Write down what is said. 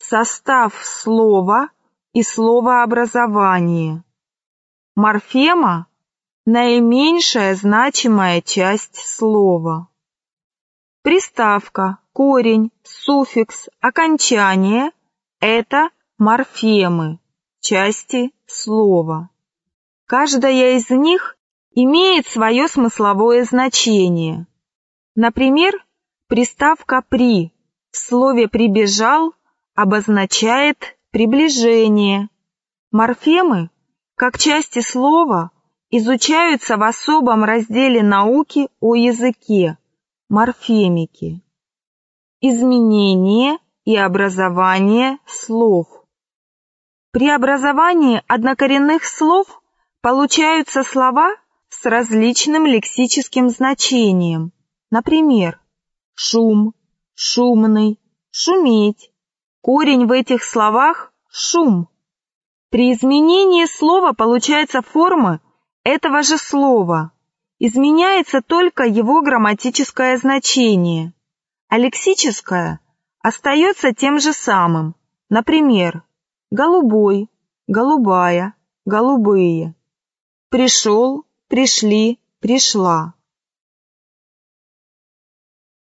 состав слова и словообразование. Морфема – наименьшая значимая часть слова. Приставка, корень, суффикс, окончание – это морфемы, части слова. Каждая из них имеет свое смысловое значение. Например, приставка «при» в слове «прибежал» обозначает приближение. Морфемы, как части слова, изучаются в особом разделе науки о языке – морфемики. Изменение и образование слов. При образовании однокоренных слов получаются слова с различным лексическим значением. Например, шум, шумный, шуметь. Корень в этих словах – шум. При изменении слова получается форма этого же слова. Изменяется только его грамматическое значение, а лексическое остается тем же самым. Например, голубой, голубая, голубые. Пришел, пришли, пришла.